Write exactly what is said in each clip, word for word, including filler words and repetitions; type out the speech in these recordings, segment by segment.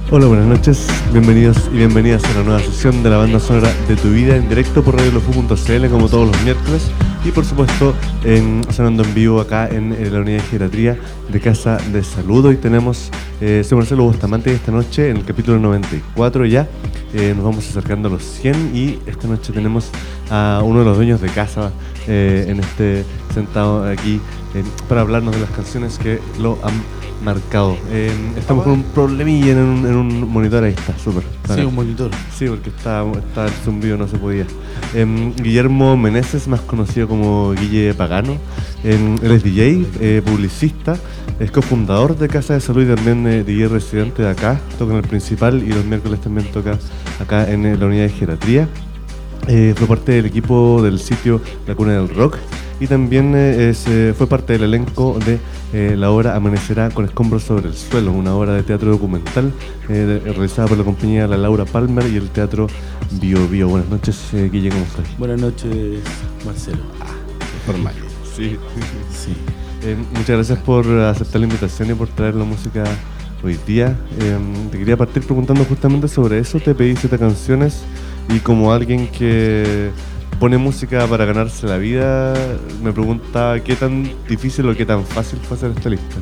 Hola, buenas noches, bienvenidos y bienvenidas a una nueva sesión de la banda sonora de tu vida en directo por radio lofu punto c l como todos los miércoles y por supuesto en, sonando en vivo acá en, en la unidad de geriatría de Casa de Salud. Hoy tenemos, eh, soy Marcelo Bustamante y esta noche en el capítulo noventa y cuatro ya eh, nos vamos acercando a los cien y esta noche tenemos a uno de los dueños de casa eh, en este sentado aquí eh, para hablarnos de las canciones que lo han marcado. Eh, estamos con un problemilla en un, en un monitor, ahí está, súper. Sí, un monitor. Sí, porque está, está el zumbido, no se podía. Eh, Guillermo Meneses, más conocido como Guille Pagano. Eh, él es D J, eh, publicista, es cofundador de Casa de Salud y también eh, D J residente de acá. Toca en el principal y los miércoles también toca acá en eh, la unidad de geriatría. Eh, fue parte del equipo del sitio La Cuna del Rock y también eh, es, eh, fue parte del elenco de eh, la obra Amanecerá con escombros sobre el suelo, una obra de teatro documental eh, de, realizada por la compañía La Laura Palmer y el teatro Bio Bio. Buenas noches, eh, Guille, ¿cómo estás? Buenas noches, Marcelo. Ah, formal. Sí. Sí. Eh, muchas gracias por aceptar la invitación y por traer la música hoy día. Eh, te quería partir preguntando justamente sobre eso. Te pedí siete canciones y como alguien que pone música para ganarse la vida, me preguntaba qué tan difícil o qué tan fácil fue hacer esta lista.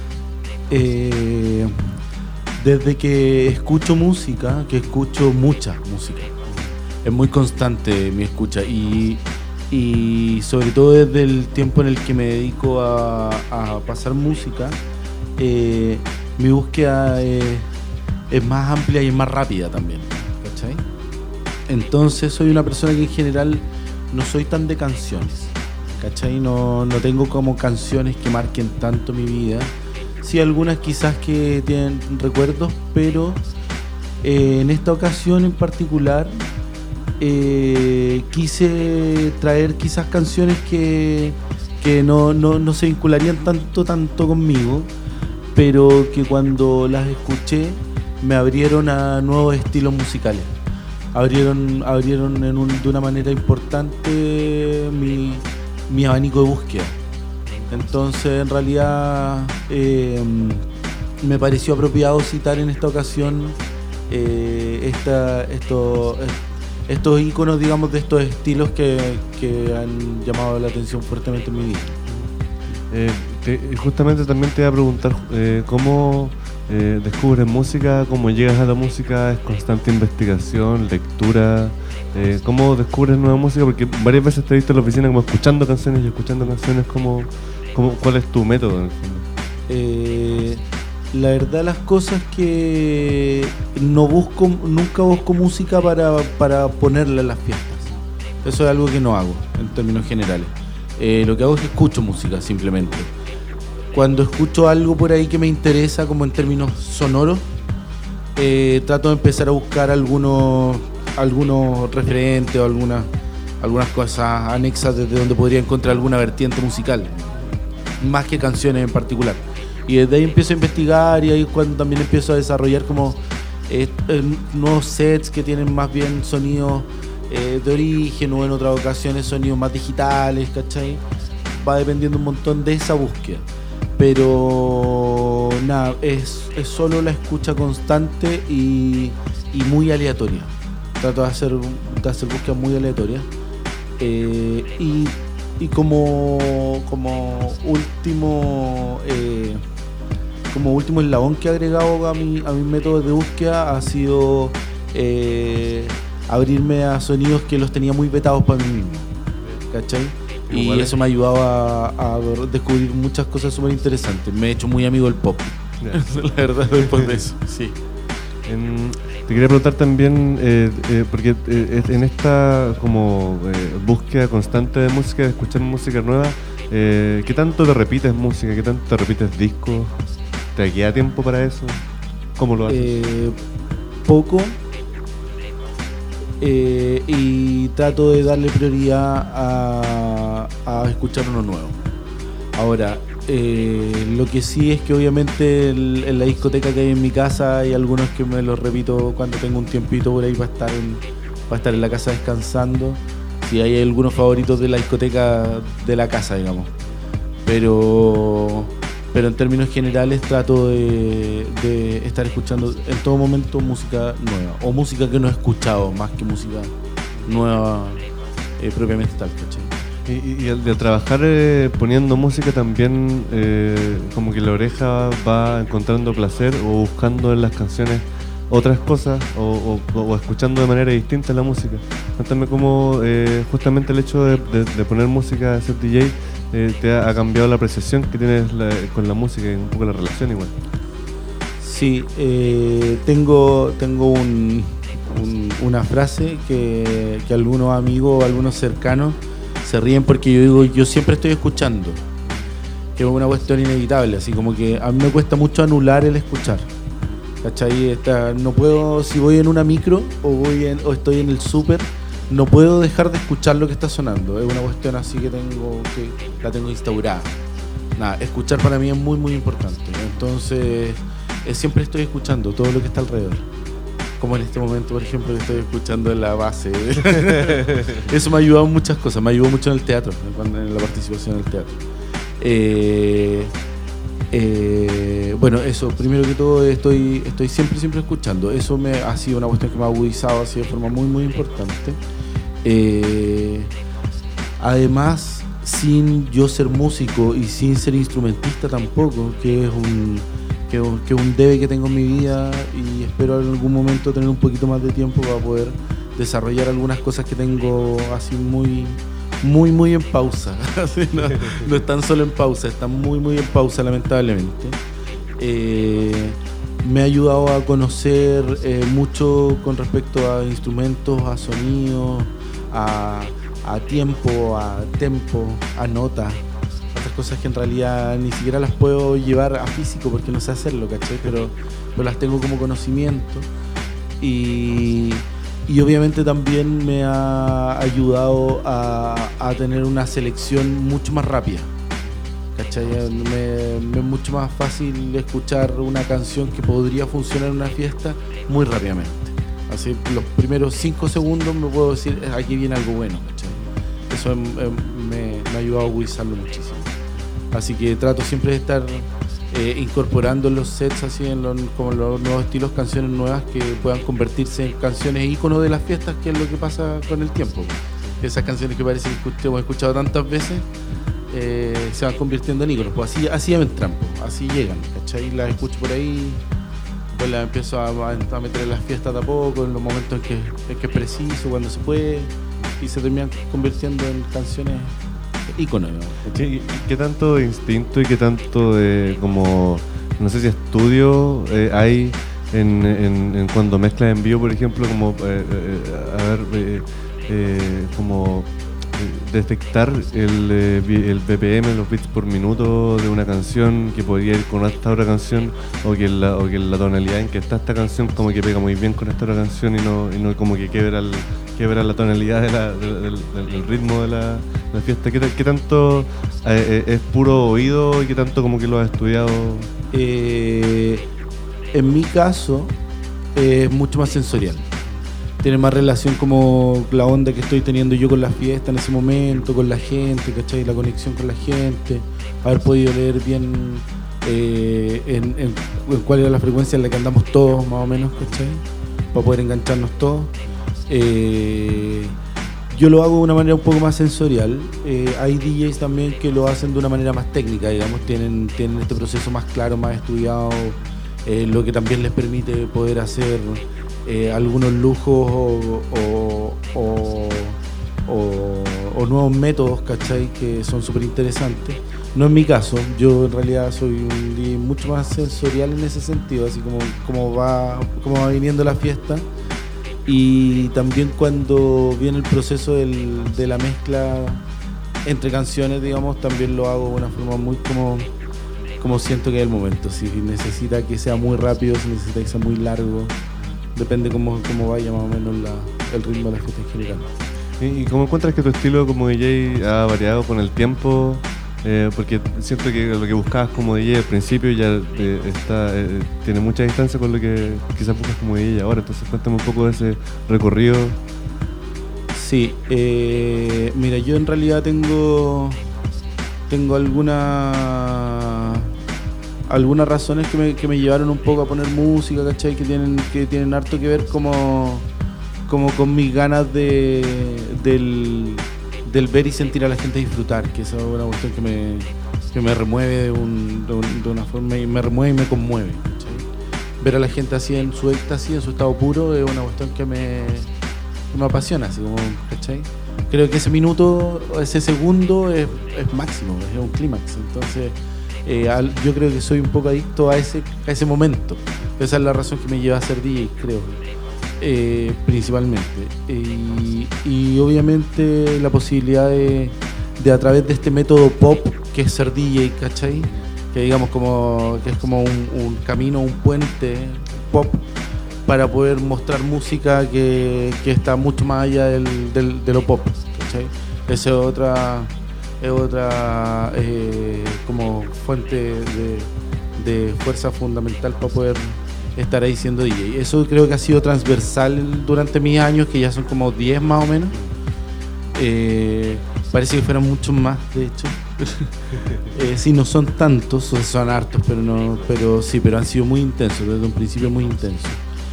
Eh, desde que escucho música, que escucho mucha música, es muy constante mi escucha y, y sobre todo desde el tiempo en el que me dedico a, a pasar música, eh, mi búsqueda es, es más amplia y es más rápida también, ¿cachai? Entonces soy una persona que en general no soy tan de canciones, ¿cachai? No, no tengo como canciones que marquen tanto mi vida. Sí, algunas quizás que tienen recuerdos, pero eh, en esta ocasión en particular eh, quise traer quizás canciones que, que no, no, no se vincularían tanto, tanto conmigo, pero que cuando las escuché me abrieron a nuevos estilos musicales. Abrieron, abrieron en un, de una manera importante mi, mi abanico de búsqueda. Entonces, en realidad, eh, me pareció apropiado citar en esta ocasión eh, esta, esto, estos íconos, digamos, de estos estilos que, que han llamado la atención fuertemente en mi vida. Eh, te, justamente también te iba a preguntar eh, cómo eh, descubres música, cómo llegas a la música, es constante investigación, lectura, eh, cómo descubres nueva música, porque varias veces te he visto en la oficina como escuchando canciones y escuchando canciones, como, como, ¿cuál es tu método en el fondo? Eh, la verdad las cosas que no busco, nunca busco música para, para ponerla en las fiestas. Eso es algo que no hago en términos generales. Eh, lo que hago es que escucho música simplemente. Cuando escucho algo por ahí que me interesa, como en términos sonoros, eh, trato de empezar a buscar algunos, algunos referentes o algunas, algunas cosas anexas desde donde podría encontrar alguna vertiente musical, más que canciones en particular. Y desde ahí empiezo a investigar y ahí es cuando también empiezo a desarrollar como eh, nuevos sets que tienen más bien sonidos eh, de origen o en otras ocasiones sonidos más digitales, ¿cachai? Va dependiendo un montón de esa búsqueda. Pero nada, es, es solo la escucha constante y, y muy aleatoria. Trato de hacer, de hacer búsquedas muy aleatorias. Eh, y, y como, como último eh, como último eslabón que he agregado a mi, a mis métodos de búsqueda ha sido eh, abrirme a sonidos que los tenía muy vetados para mí mismo, ¿cachai? Y vale. Eso me ha ayudado a, a descubrir muchas cosas súper interesantes. Me he hecho muy amigo del pop. Yeah. La verdad, después de eso, sí. En, te quería preguntar también, eh, eh, porque eh, en esta como eh, búsqueda constante de música, de escuchar música nueva, eh, ¿qué tanto te repites música? ¿Qué tanto te repites discos? ¿Te queda tiempo para eso? ¿Cómo lo haces? Eh, poco. Eh, y trato de darle prioridad a, a escuchar uno nuevo. Ahora, eh, lo que sí es que obviamente el, en la discoteca que hay en mi casa hay algunos que me los repito cuando tengo un tiempito por ahí para estar en, para estar en la casa descansando. Si hay algunos favoritos de la discoteca de la casa, digamos. Pero pero en términos generales trato de, de estar escuchando en todo momento música nueva, o música que no he escuchado, más que música nueva eh, propiamente tal, ¿cachai? Y, y al de trabajar eh, poniendo música también, eh, como que la oreja va encontrando placer o buscando en las canciones otras cosas o, o, o escuchando de manera distinta la música. Cuéntame cómo eh, justamente el hecho de, de, de poner música, de ser D J, eh, te ha, ha cambiado la apreciación que tienes la, con la música y un poco la relación igual. Sí, eh, tengo, tengo un, un, una frase que, que algunos amigos, algunos cercanos se ríen porque yo digo, yo siempre estoy escuchando, que es una cuestión inevitable, así como que a mí me cuesta mucho anular el escuchar, ¿cachai? Esta, no puedo, si voy en una micro o, voy en, o estoy en el súper, no puedo dejar de escuchar lo que está sonando, es una cuestión así que tengo, que la tengo instaurada. Nada, escuchar para mí es muy muy importante, entonces eh, siempre estoy escuchando todo lo que está alrededor. Como en este momento, por ejemplo, que estoy escuchando en la base. Eso me ha ayudado en muchas cosas. Me ayudó mucho en el teatro, en la participación en el teatro. Eh, eh, bueno, eso, primero que todo, estoy, estoy siempre, siempre escuchando. Eso me ha sido una cuestión que me ha agudizado así de forma muy, muy importante. Eh, además, sin yo ser músico y sin ser instrumentista tampoco, que es un... que es un debe que tengo en mi vida y espero en algún momento tener un poquito más de tiempo para poder desarrollar algunas cosas que tengo así muy, muy, muy en pausa. no, no están solo en pausa, están muy, muy en pausa lamentablemente. Eh, me ha ayudado a conocer eh, mucho con respecto a instrumentos, a sonidos, a, a tiempo, a tempo, a notas. Otras cosas que en realidad ni siquiera las puedo llevar a físico porque no sé hacerlo, ¿cachai? Pero, pero las tengo como conocimiento y, y obviamente también me ha ayudado a, a tener una selección mucho más rápida, ¿cachai? Me, me es mucho más fácil escuchar una canción que podría funcionar en una fiesta muy rápidamente. Así, los primeros cinco segundos me puedo decir, aquí viene algo bueno, ¿cachai? Eso me, me, me ha ayudado a agudizarlo muchísimo. Así que trato siempre de estar eh, incorporando en los sets, así en los, como los nuevos estilos, canciones nuevas que puedan convertirse en canciones íconos de las fiestas, que es lo que pasa con el tiempo. Esas canciones que parece que hemos escuchado tantas veces eh, se van convirtiendo en íconos. Pues así, así entran, pues, así llegan, ¿cachai? Las escucho por ahí, pues las empiezo a, a meter en las fiestas de a poco, en los momentos en que, en que es preciso, cuando se puede, y se terminan convirtiendo en canciones ícono. ¿Qué, ¿Qué tanto de instinto y qué tanto de como, no sé si estudio eh, hay en, en, en cuando mezclas en vivo, por ejemplo, como eh, eh, a ver, eh, eh, como eh, detectar el, eh, el B P M, los beats por minuto de una canción que podría ir con esta otra canción, o que la, o que la tonalidad en que está esta canción como que pega muy bien con esta otra canción y no, y no como que quebra el quebra la tonalidad de la, de, del, del ritmo de la, de la fiesta? ¿Qué, qué tanto eh, es puro oído y qué tanto como que lo has estudiado? Eh, en mi caso es eh, mucho más sensorial. Tiene más relación como la onda que estoy teniendo yo con la fiesta en ese momento, con la gente, ¿cachai? La conexión con la gente, haber podido leer bien eh, en, en, en cuál era la frecuencia en la que andamos todos, más o menos, ¿cachai? Para poder engancharnos todos. Eh, yo lo hago de una manera un poco más sensorial. Eh, hay D Js también que lo hacen de una manera más técnica, digamos, tienen, tienen este proceso más claro, más estudiado, eh, lo que también les permite poder hacer eh, algunos lujos o, o, o, o, o nuevos métodos, ¿cachai? Que son súper interesantes. No es mi caso, yo en realidad soy un D J mucho más sensorial en ese sentido, así como, como, va, como va viniendo la fiesta. Y también cuando viene el proceso del, de la mezcla entre canciones, digamos, también lo hago de una forma muy como, como siento que es el momento. Si necesita que sea muy rápido, si necesita que sea muy largo, depende cómo, cómo vaya más o menos la, el ritmo de la fiesta en general. ¿Y cómo encuentras que tu estilo como D J ha variado con el tiempo? Eh, porque siento que lo que buscabas como D J al principio ya eh, está, eh, tiene mucha distancia con lo que quizás buscas como D J ahora, entonces cuéntame un poco de ese recorrido. Sí, eh, mira, yo en realidad tengo tengo alguna algunas razones que me, que me llevaron un poco a poner música, ¿cachai? Que tienen, que tienen harto que ver como, como con mis ganas de, del, del ver y sentir a la gente disfrutar, que esa es una cuestión que me, que me remueve de, un, de, un, de una forma, y me remueve y me conmueve, ¿cachai? Ver a la gente así en su éxtasis, en su estado puro, es una cuestión que me, que me apasiona, así como, ¿cachai? Creo que ese minuto, ese segundo es, es máximo, es un clímax. Entonces, eh, al, yo creo que soy un poco adicto a ese, a ese momento. Esa es la razón que me lleva a ser D J, creo, eh, principalmente. Y, y obviamente la posibilidad de, de a través de este método pop, que es ser D J, ¿cachai? Que digamos como, que es como un, un camino, un puente pop, para poder mostrar música que, que está mucho más allá del, del, de lo pop, ¿cachai? Esa es otra, es otra eh, como fuente de, de fuerza fundamental para poder estar ahí siendo D J. Eso creo que ha sido transversal durante mis años, que ya son como diez más o menos. Eh, parece que fueron muchos más, de hecho. eh, sí, no son tantos, son, son hartos, pero, no, pero sí, pero han sido muy intensos, desde un principio muy intensos.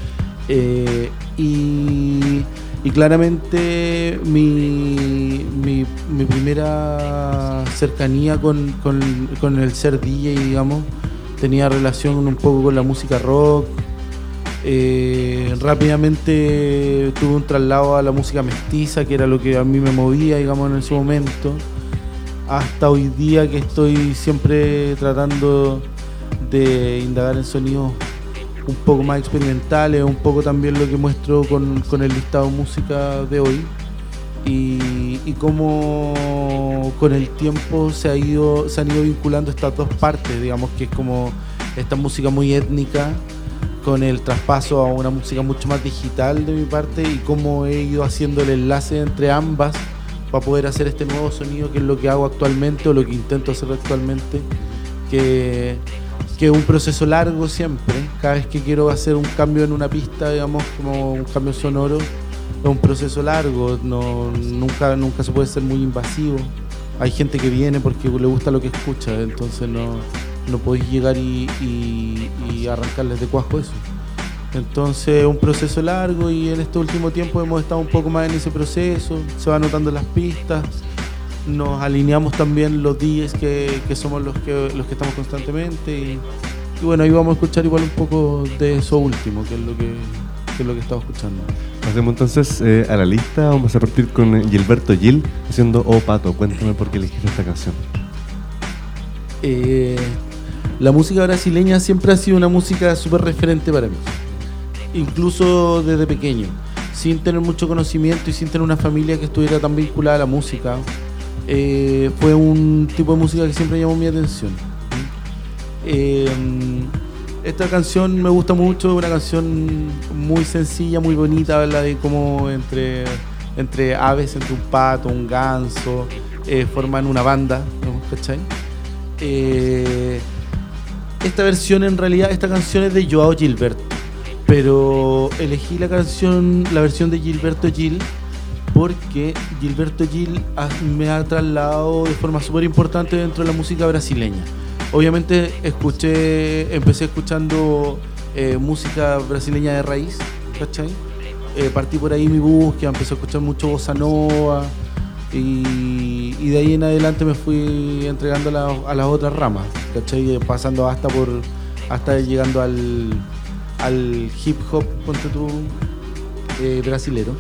Eh, y, y claramente mi, mi, mi primera cercanía con, con, con el ser D J, digamos, tenía relación un poco con la música rock. Eh, rápidamente tuve un traslado a la música mestiza, que era lo que a mí me movía, digamos, en ese momento, hasta hoy día, que estoy siempre tratando de indagar en sonidos un poco más experimentales, un poco también lo que muestro con, con el listado de música de hoy, y, y cómo con el tiempo se, ha ido, se han ido vinculando estas dos partes, digamos, que es como esta música muy étnica con el traspaso a una música mucho más digital de mi parte, y cómo he ido haciendo el enlace entre ambas para poder hacer este nuevo sonido, que es lo que hago actualmente, o lo que intento hacer actualmente, que que es un proceso largo siempre. Cada vez que quiero hacer un cambio en una pista, digamos, como un cambio sonoro, es un proceso largo, no, nunca, nunca se puede ser muy invasivo. Hay gente que viene porque le gusta lo que escucha, entonces no, no podéis llegar y, y, y arrancarles de cuajo eso. Entonces es un proceso largo, y en este último tiempo hemos estado un poco más en ese proceso, se van notando las pistas. Nos alineamos también los D Js que, que somos los que los que estamos constantemente, y, y bueno, ahí vamos a escuchar igual un poco de eso último, que es lo que, que, es lo que estamos escuchando. Pasemos entonces eh, a la lista. Vamos a partir con Gilberto Gil haciendo Oh Pato. Cuéntame por qué elegiste esta canción. Eh, la música brasileña siempre ha sido una música súper referente para mí, incluso desde pequeño, sin tener mucho conocimiento y sin tener una familia que estuviera tan vinculada a la música. Eh, fue un tipo de música que siempre llamó mi atención. Eh, esta canción me gusta mucho, una canción muy sencilla, muy bonita, habla de cómo entre, entre aves, entre un pato, un ganso, eh, forman una banda, ¿no? ¿Cachai? Eh, esta versión, en realidad, esta canción es de Joao Gilberto, pero elegí la canción, la versión de Gilberto Gil, porque Gilberto Gil me ha trasladado de forma súper importante dentro de la música brasileña. Obviamente escuché, empecé escuchando eh, música brasileña de raíz, ¿cachai? Eh, partí por ahí mi búsqueda, empecé a escuchar mucho bossa nova, y, y de ahí en adelante me fui entregando a, la, a las otras ramas, ¿cachai? Pasando hasta por hasta llegando al, al hip hop, ponte tú, eh, brasilero.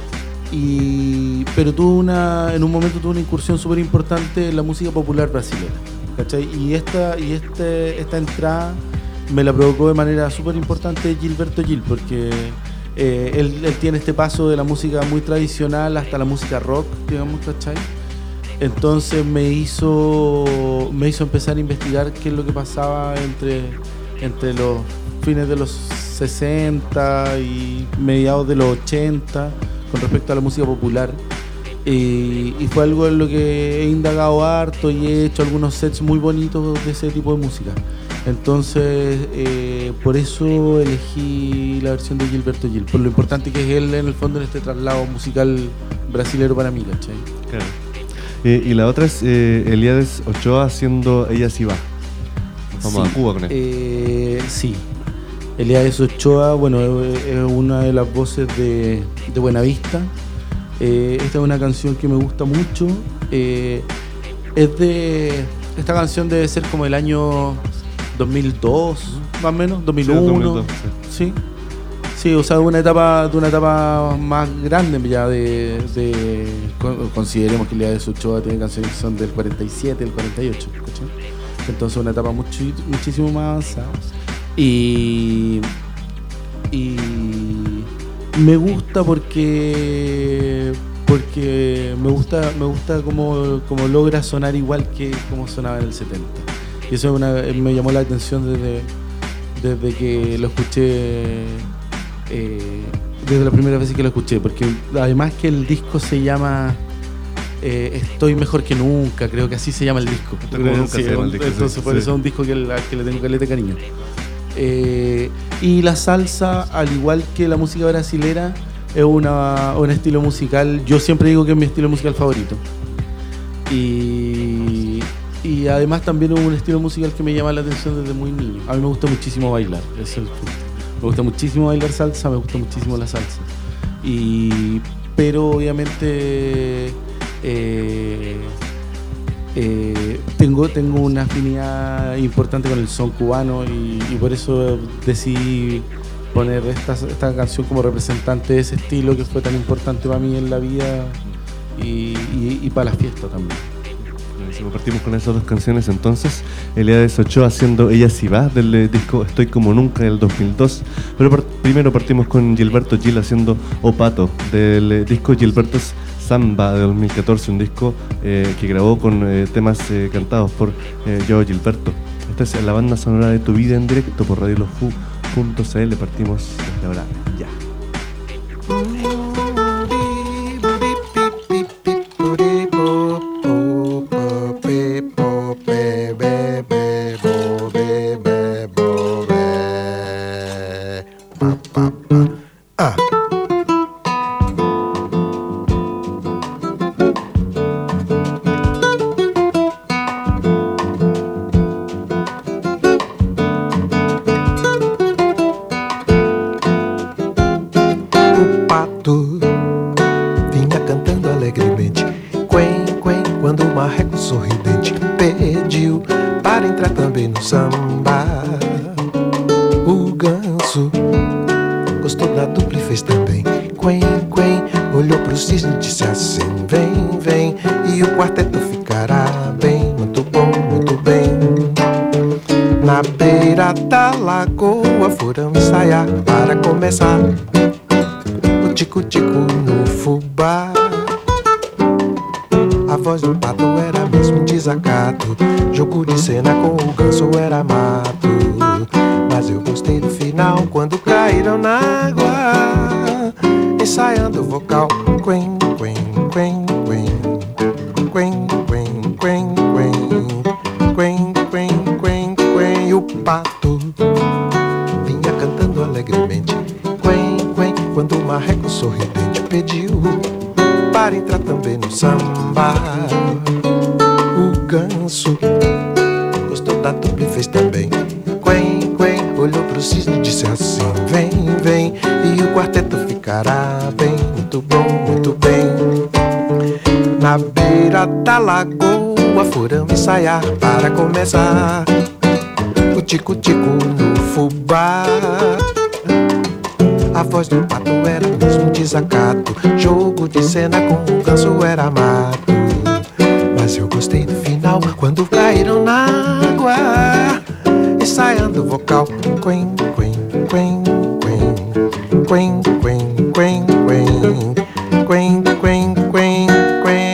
Y, pero tuve una, en un momento tuve una incursión súper importante en la música popular brasileña, ¿cachai? Y esta, y este, esta entrada me la provocó de manera súper importante Gilberto Gil, porque eh, él, él tiene este paso de la música muy tradicional hasta la música rock, digamos, ¿cachai? Entonces me hizo, me hizo empezar a investigar qué es lo que pasaba entre, entre los fines de los sesenta y mediados de los ochenta con respecto a la música popular, y, y fue algo en lo que he indagado harto y he hecho algunos sets muy bonitos de ese tipo de música. Entonces eh, por eso elegí la versión de Gilberto Gil, por lo importante que es él en el fondo en este traslado musical brasilero para mí, ¿cachai? Claro. Eh, y la otra es eh, Elías Ochoa haciendo Ella sí va. Vamos sí, a Cuba con esto. Eh, sí. Elías Ochoa, bueno, es, es una de las voces de, de Buenavista. Eh, esta es una canción que me gusta mucho. Eh, es de... Esta canción debe ser como el año dos mil dos, más o menos, dos mil uno. Sí, dos mil dos, sí. sí. Sí, o sea, de una etapa, de una etapa más grande ya de, de consideremos que Elías Ochoa tiene canciones que son del cuarenta y siete, del cuarenta y ocho, ¿cachai? Entonces una etapa mucho, muchísimo más avanzada. Y, y me gusta porque porque me gusta me gusta cómo, cómo logra sonar igual que como sonaba en el setenta. Y eso es una, me llamó la atención desde, desde que lo escuché, eh, desde la primera vez que lo escuché, porque además que el disco se llama eh, Estoy Mejor Que Nunca, creo que así se llama el disco. Nunca sí, se llama el disco entonces sí, por sí. Eso es un disco que, la, que le tengo caleta de cariño. Eh, y la salsa, al igual que la música brasilera, es una, un estilo musical, yo siempre digo que es mi estilo musical favorito. Y, y además también es un estilo musical que me llama la atención desde muy niño. A mí me gusta muchísimo bailar, ese es el punto. Me gusta muchísimo bailar salsa, me gusta muchísimo la salsa. Y, pero obviamente eh, eh, tengo, tengo una afinidad importante con el son cubano y, y por eso decidí poner esta, esta canción como representante de ese estilo que fue tan importante para mí en la vida y, y, y para la fiesta también. Partimos con esas dos canciones entonces. Elías Ochoa haciendo Ella Sí Va del eh, disco Estoy Como Nunca del dos mil dos. Pero par- primero partimos con Gilberto Gil haciendo O Pato del eh, disco Gilberto's Samba de dos mil catorce, un disco eh, que grabó con eh, temas eh, cantados por eh, Joao Gilberto. Esta es la banda sonora de tu vida en directo por radio lofu punto c l. Partimos desde ahora ya. O tico-tico no fubá. A voz do pato era mesmo um desacato. Jogo de cena com o ganso era mato. Mas eu gostei do final quando caíram na água, ensaiando o vocal. Quen, quen, quen, quen, quen, quen, quen, quen, quen, quen, quen, quen. E o pato vinha cantando alegremente. Quando o marreco sorridente pediu para entrar também no samba, o ganso gostou da dupla e fez também. Quen, quen, olhou pro cisne e disse assim: vem, vem, e o quarteto ficará bem, muito bom, muito bem. Na beira da lagoa foram ensaiar para começar o tico-tico no fubá. A voz do pato era mesmo um desacato. Jogo de cena com o ganso era mato. Mas eu gostei do final quando caíram na água, ensaiando o vocal. Quen, quen, quen, quen, quen, quen, quen, quen, quen, quen, quen, quen.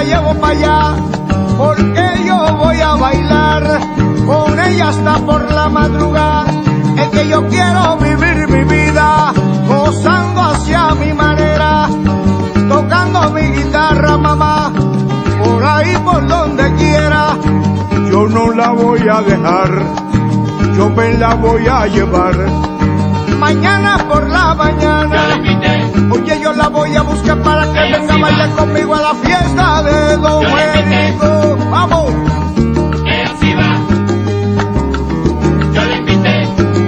la llevo para allá, porque yo voy a bailar con ella hasta por la madrugada. Es que yo quiero vivir mi vida gozando hacia mi manera, tocando mi guitarra, mamá, por ahí por donde quiera. Yo no la voy a dejar, yo me la voy a llevar. Mañana por la mañana, oye, yo la voy a buscar para que ella venga a bailar va conmigo a la fiesta de Domenico. ¡Vamos! Ella sí va, yo la invité.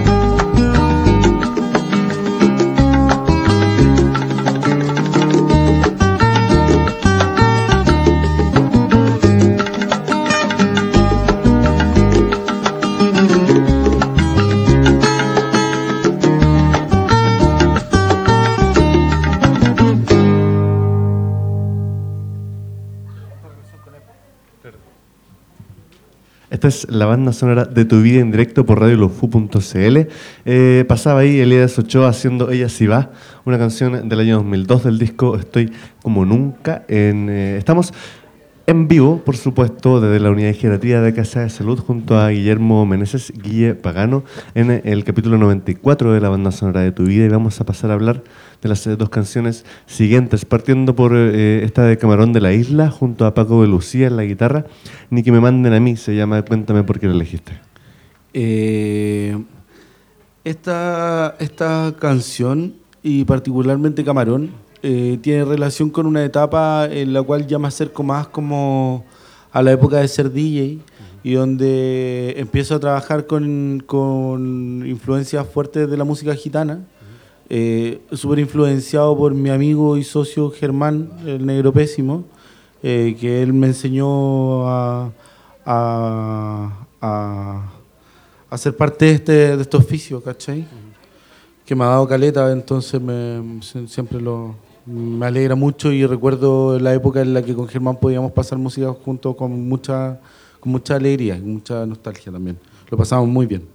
Esta es la banda sonora de Tu Vida en directo por radio lofu punto cl. Eh, pasaba ahí Elías Ochoa haciendo Ella sí va, una canción del año dos mil dos del disco Estoy como nunca. En, eh, estamos en vivo, por supuesto, desde la unidad de geriatría de Casa de Salud junto a Guillermo Meneses, Guille Pagano, en el capítulo noventa y cuatro de la banda sonora de Tu Vida, y vamos a pasar a hablar de las eh, dos canciones siguientes, partiendo por eh, esta de Camarón de la Isla, junto a Paco de Lucía en la guitarra. Ni que me manden a mí, se llama Cuéntame por qué la elegiste. Eh, esta, esta canción, y particularmente Camarón, eh, tiene relación con una etapa en la cual ya me acerco más como a la época de ser D J, y donde empiezo a trabajar con, con influencias fuertes de la música gitana. Eh, súper influenciado por mi amigo y socio Germán, el Negro Pésimo, eh, que él me enseñó a, a, a, a ser parte de este, de este oficio, ¿cachai? Uh-huh. Que me ha dado caleta, entonces me, siempre lo, me alegra mucho, y recuerdo la época en la que con Germán podíamos pasar música juntos con mucha, con mucha alegría y mucha nostalgia también. Lo pasamos muy bien.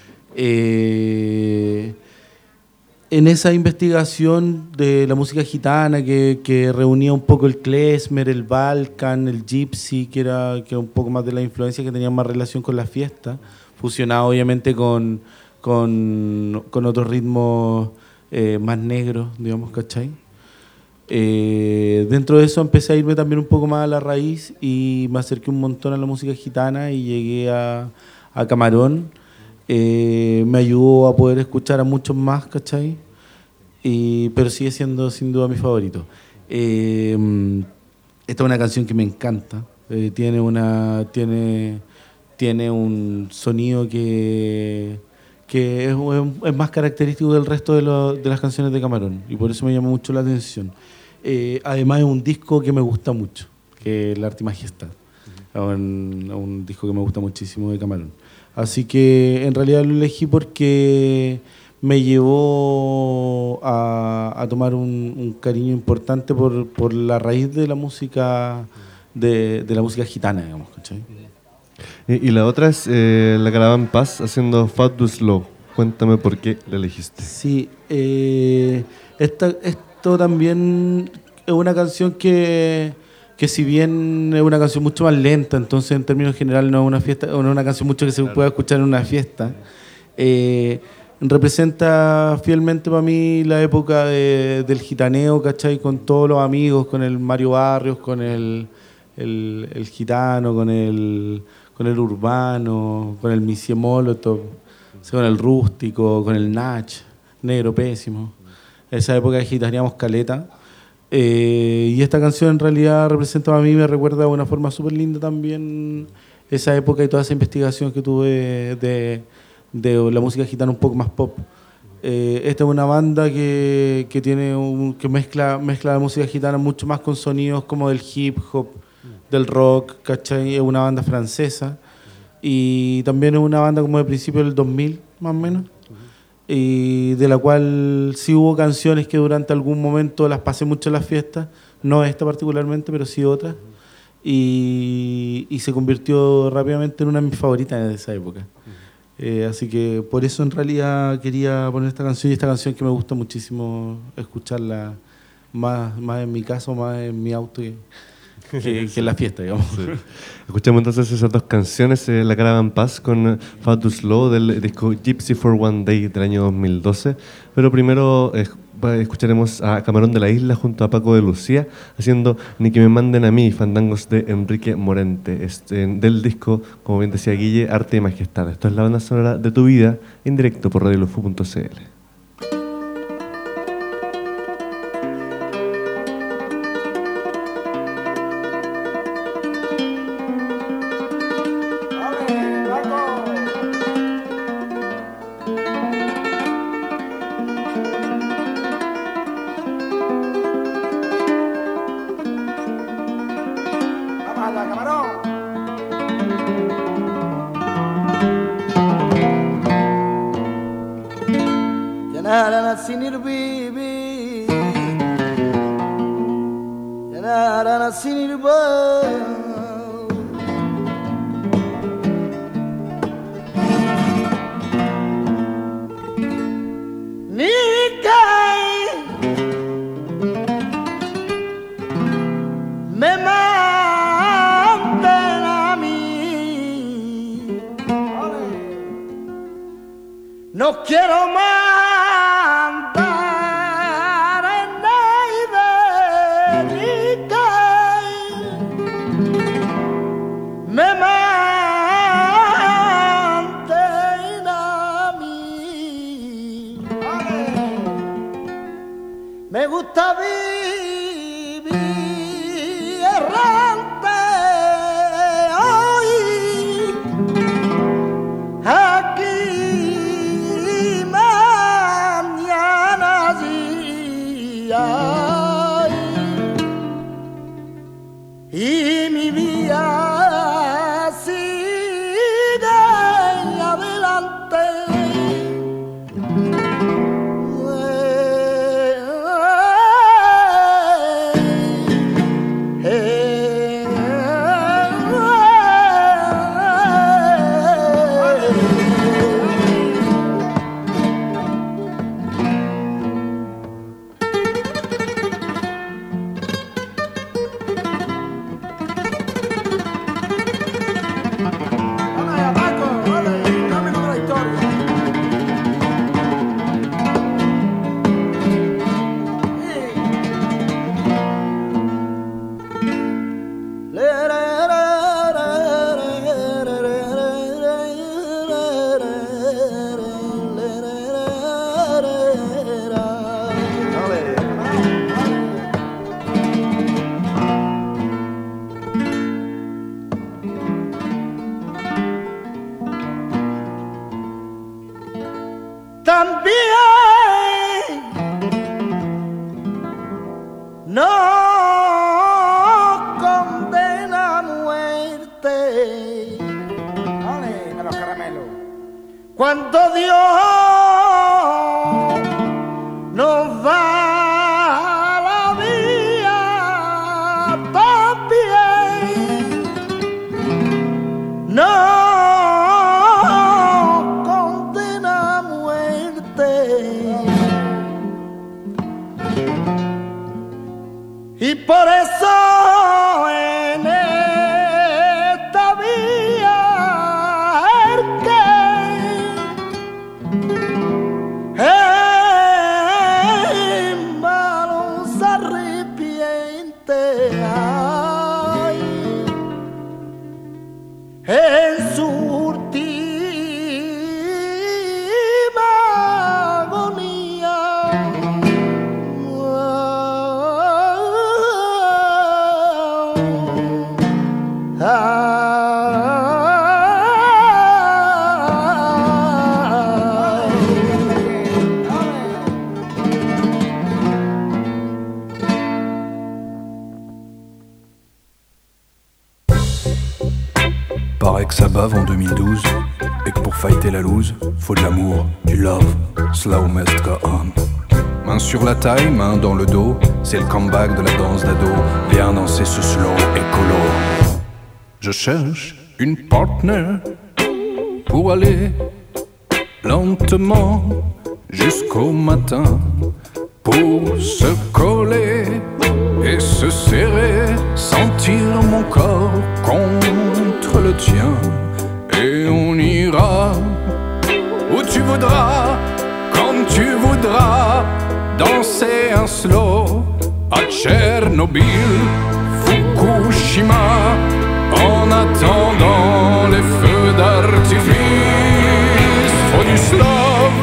Eh, En esa investigación de la música gitana que, que reunía un poco el klezmer, el balkan, el gypsy, que era, que era un poco más de la influencia que tenía más relación con la fiesta, fusionado obviamente con, con, con otros ritmos eh, más negros, digamos, ¿cachai? Eh, dentro de eso empecé a irme también un poco más a la raíz y me acerqué un montón a la música gitana y llegué a, a Camarón. Eh, me ayudó a poder escuchar a muchos más, ¿cachai? Y, pero sigue siendo sin duda mi favorito. Eh, esta es una canción que me encanta. Eh, tiene, una, tiene, tiene un sonido que, que es, es más característico del resto de, lo, de las canciones de Camarón, y por eso me llama mucho la atención. Eh, además es un disco que me gusta mucho, que es La Arte y Majestad. Es un, un disco que me gusta muchísimo de Camarón. Así que en realidad lo elegí porque me llevó a, a tomar un, un cariño importante por, por la raíz de la música de, de la música gitana, digamos, ¿cachai? Y, y la otra es eh, La Caravana Paz haciendo Fat Do Slow. Cuéntame por qué la elegiste. Sí, eh, esta, esto también es una canción que... que si bien es una canción mucho más lenta, entonces en términos generales no es una fiesta, no es una canción mucho que se pueda escuchar en una fiesta, eh, representa fielmente para mí la época de, del gitaneo, ¿cachai? Con todos los amigos, con el Mario Barrios, con el, el, el gitano, con el, con el urbano, con el Misie Molotov, con el rústico, con el Nach, Negro Pésimo. Esa época de gitaneamos caleta. Eh, y esta canción en realidad representa a mí, me recuerda de una forma súper linda también esa época y toda esa investigación que tuve de, de la música gitana un poco más pop. Eh, esta es una banda que, que, tiene un, que mezcla, mezcla la música gitana mucho más con sonidos como del hip hop, del rock, ¿cachai? Es una banda francesa y también es una banda como de principios del dos mil, más o menos. Y de la cual sí hubo canciones que durante algún momento las pasé mucho en las fiestas, no esta particularmente, pero sí otras, y, y se convirtió rápidamente en una de mis favoritas de esa época. Eh, así que por eso en realidad quería poner esta canción, y esta canción que me gusta muchísimo escucharla más, más en mi caso, más en mi auto que, que, que la fiesta, digamos. Sí. Escuchamos entonces esas dos canciones, eh, La Caravan Paz con Far Too Slow del disco Gypsy for One Day del año dos mil doce. Pero primero eh, escucharemos a Camarón de la Isla junto a Paco de Lucía haciendo Ni que me manden a mí, fandangos de Enrique Morente, este, del disco, como bien decía Guille, Arte y Majestad. Esto es la banda sonora de tu vida, en directo por radio lofu punto c l. No quiero mandar en nadie ni que me manden a mí. Me gusta vivir errante hoy aquí. Y mi vida sigue adelante. Cuando Dios nos va a la vía también nos condena a muerte. Y por eso en esta vía el que en malo se arrepiente, ay, en su última agonía. Paraît que ça bave en deux mille douze et que pour fighter la loose, faut de l'amour, du love, slow must go on. Main sur la taille, main dans le dos, c'est le comeback de la danse d'ado. Viens danser ce slow écolo. Je cherche une partner pour aller lentement jusqu'au matin, pour se coller et se serrer, sentir voudras, quand tu voudras danser un slow à Tchernobyl, Fukushima, en attendant les feux d'artifice. Faut du slow,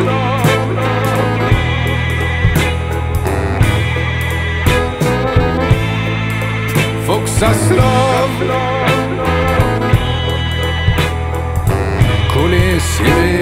faut que ça se love, coller, serré.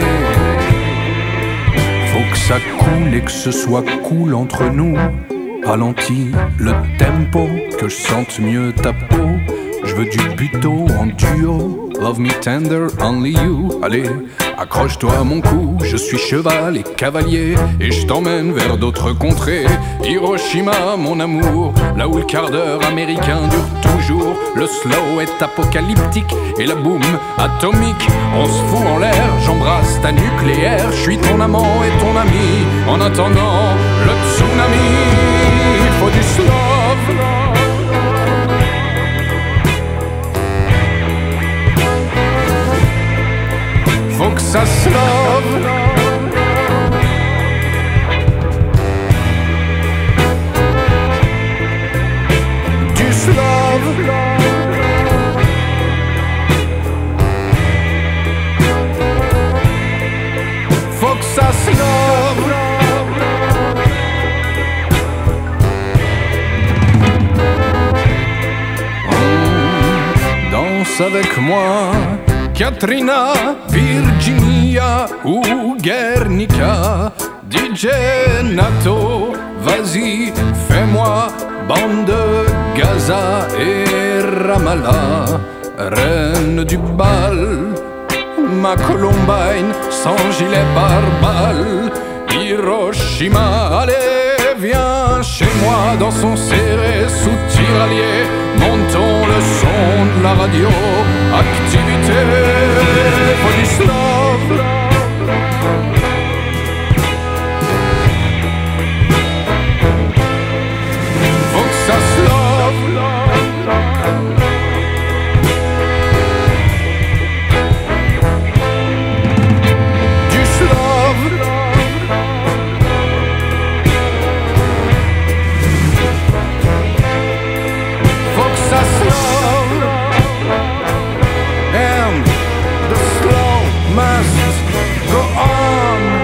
Faut que ça coule et que ce soit cool entre nous. Ralentis le tempo, que je sente mieux ta peau. Je veux du buto en duo. Love me tender, only you. Allez, accroche-toi à mon cou. Je suis cheval et cavalier et je t'emmène vers d'autres contrées. Hiroshima, mon amour, là où le quart d'heure américain dure toujours. Le slow est apocalyptique et la boum atomique. On se fout en l'air, j'embrasse ta nucléaire. Je suis ton amant et ton ami. En attendant le tsunami, il faut du slow. Faut que ça se love. Du slove. Faut que ça se love. Mmh, danse avec moi, Katrina, Virginia ou Guernica. D J Nato, vas-y, fais-moi bande de Gaza et Ramallah. Reine du bal, ma Columbine sans gilet pare-balles. Hiroshima, allez, viens chez moi dans son serré sous tiraillé. Montons le son de la radio, activité, faut du slow. Faut que ça se love. Du slow. Faut que ça se love. And the slow must go on.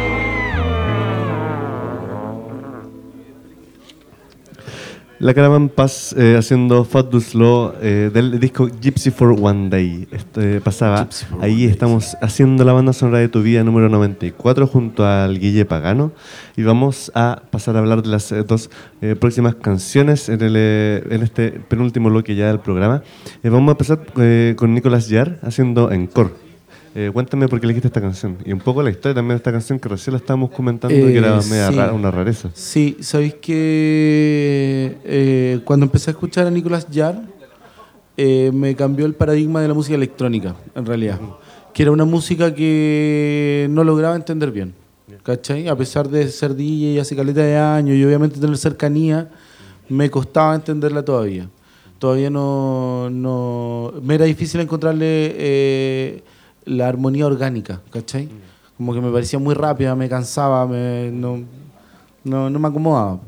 La Caravan Paz eh, haciendo Fat Do Slow eh, del disco Gypsy for One Day. Este, pasaba, ahí estamos haciendo la banda sonora de tu vida número noventa y cuatro junto al Guille Pagano. Y vamos a pasar a hablar de las eh, dos eh, próximas canciones en, el, eh, en este penúltimo bloque ya del programa. Eh, vamos a empezar eh, con Nicolás Jarre haciendo Encore. Eh, cuéntame por qué elegiste esta canción y un poco la historia también de esta canción que recién la estábamos comentando eh, que era media sí. rara, una rareza. Sí, sabéis que eh, cuando empecé a escuchar a Nicolás Jarre eh, me cambió el paradigma de la música electrónica, en realidad, que era una música que no lograba entender bien, ¿cachai? A pesar de ser D J y hace caleta de años y obviamente tener cercanía, me costaba entenderla todavía. Todavía no, no me era difícil encontrarle eh, la armonía orgánica, ¿cachai? Como que me parecía muy rápida, me cansaba, me, no, no, no me acomodaba.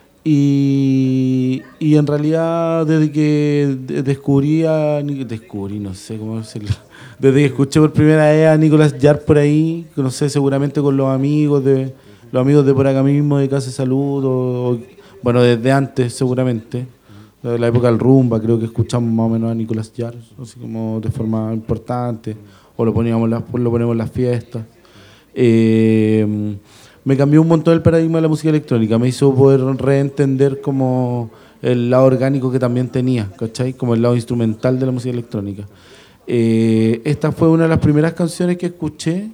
Y, y en realidad desde que descubrí a, descubrí, no sé cómo decirlo, desde que escuché por primera vez a Nicolás Jarre por ahí, no sé, seguramente con los amigos de los amigos de por acá mismo de Casa de Salud, o, o, bueno, desde antes seguramente, de la época del rumba, creo que escuchamos más o menos a Nicolás Jarre, así como de forma importante, o lo poníamos las, lo ponemos en las fiestas. Eh, me cambió un montón el paradigma de la música electrónica, me hizo poder reentender como el lado orgánico que también tenía, ¿cachai? Como el lado instrumental de la música electrónica. Eh, esta fue una de las primeras canciones que escuché.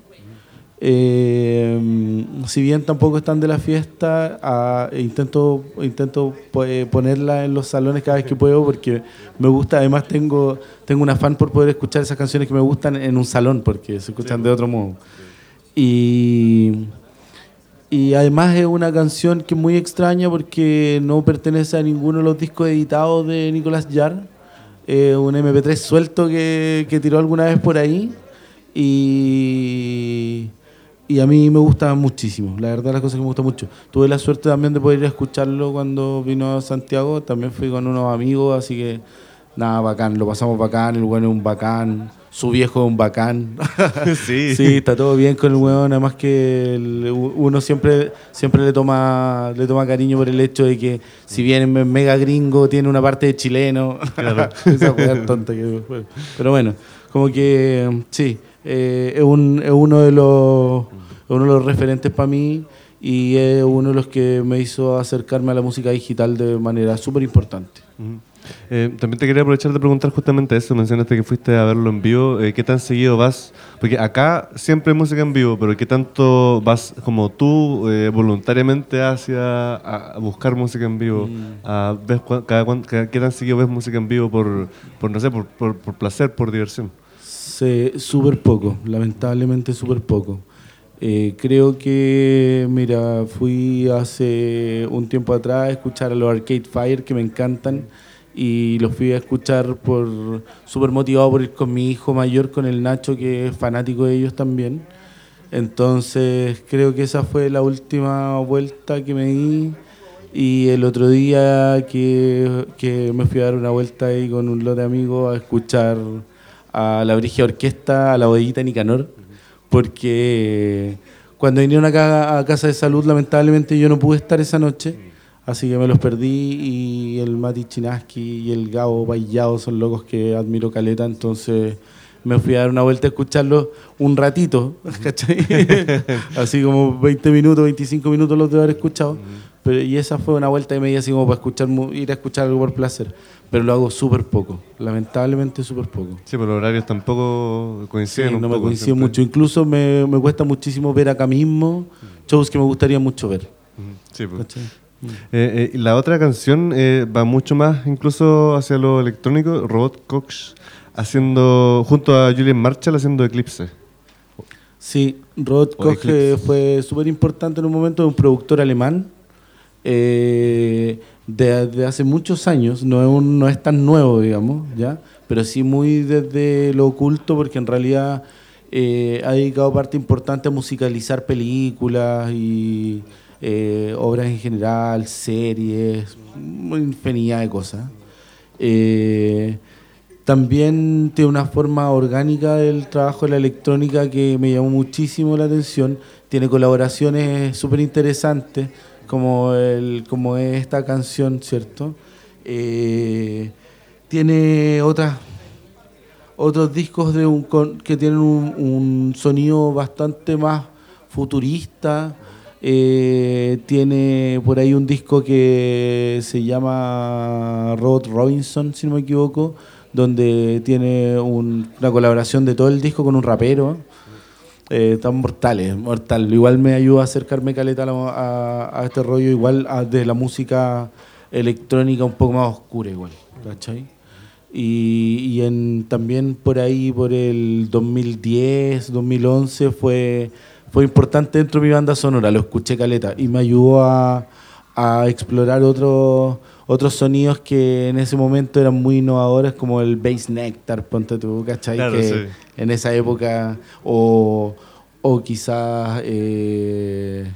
Eh, si bien tampoco están de la fiesta, a, intento intento pues, ponerla en los salones cada vez que puedo porque me gusta. Además tengo tengo un afán por poder escuchar esas canciones que me gustan en un salón porque se escuchan de otro modo. Y, y además es una canción que es muy extraña porque no pertenece a ninguno de los discos editados de Nicolás Jarre. Eh, un eme pe tres suelto que, que tiró alguna vez por ahí. Y... y a mí me gusta muchísimo, la verdad las cosas que me gustan mucho. Tuve la suerte también de poder ir a escucharlo cuando vino a Santiago, también fui con unos amigos, así que nada, bacán, lo pasamos bacán, el bueno es un bacán, su viejo es un bacán. Sí. Sí, está todo bien con el weón, además que el- uno siempre siempre le toma le toma cariño por el hecho de que si bien es mega gringo, tiene una parte de chileno. Claro. Esa weá tonta que fue. Pero bueno, como que sí, eh, es, un, es uno de los uno de los referentes para mí y es uno de los que me hizo acercarme a la música digital de manera súper importante. Ujú. Eh, también te quería aprovechar de preguntar justamente eso. Mencionaste que fuiste a verlo en vivo. Eh, ¿Qué tan seguido vas? Porque acá siempre hay música en vivo, pero ¿qué tanto vas como tú eh, voluntariamente hacia a, a buscar música en vivo? A, ¿ves cua- cada, cuan- cada- ¿Qué tan seguido ves música en vivo por, por no sé, por, por, por placer, por diversión? Sé súper poco, lamentablemente súper poco. Eh, creo que, mira, fui hace un tiempo atrás a escuchar a los Arcade Fire, que me encantan, y los fui a escuchar por súper motivado por ir con mi hijo mayor, con el Nacho, que es fanático de ellos también. Entonces, creo que esa fue la última vuelta que me di. Y el otro día que, que me fui a dar una vuelta ahí con un lote de amigos a escuchar a la Brigia Orquesta, a la Bodeguita Nicanor, porque cuando vinieron acá a Casa de Salud, lamentablemente yo no pude estar esa noche, así que me los perdí, y el Mati Chinaski y el Gabo Payao son locos que admiro caleta, entonces me fui a dar una vuelta a escucharlos un ratito, ¿cachai? Así como veinte minutos, veinticinco minutos los de haber escuchado. Pero, y esa fue una vuelta de media así como para escuchar, mu- ir a escuchar algo por placer. Pero lo hago súper poco, lamentablemente súper poco. Sí, pero los horarios tampoco Sí, coinciden. un no me poco coincide siempre. mucho. Incluso me, me cuesta muchísimo ver acá mismo shows que me gustaría mucho ver. Ujú. Sí, pues. ¿Cachai? Eh, eh, y la otra canción eh, va mucho más incluso hacia lo electrónico, Robot Cox haciendo junto a Julian Marshall haciendo Eclipse. Sí, Rod O Koch Eclipse. eh, fue súper importante en un momento, un productor alemán eh, de, de hace muchos años, no es, un- no es tan nuevo, digamos, ¿ya? Pero sí muy desde lo oculto, porque en realidad eh, ha dedicado parte importante a musicalizar películas y eh, obras en general, series, una infinidad de cosas. Eh, También tiene una forma orgánica del trabajo de la electrónica que me llamó muchísimo la atención. Tiene colaboraciones súper interesantes, como, el, como es esta canción, ¿cierto? Eh, tiene otras, otros discos de un, con- que tienen un, un sonido bastante más futurista. Eh, tiene por ahí un disco que se llama Robert Robinson, si no me equivoco, donde tiene un- una colaboración de todo el disco con un rapero. Eh, están mortales, mortal. Igual me ayuda a acercarme caleta a, la- a- a este rollo, igual a- de la música electrónica un poco más oscura, igual, ¿cachai? Y, y en, también por ahí, por el dos mil diez, dos mil once, fue, fue importante dentro de mi banda sonora, lo escuché caleta y me ayudó a, a explorar otros otros sonidos que en ese momento eran muy innovadores, como el bass nectar, ponte tú, ¿cachai? Claro, que sí. en esa época, o, o quizás eh,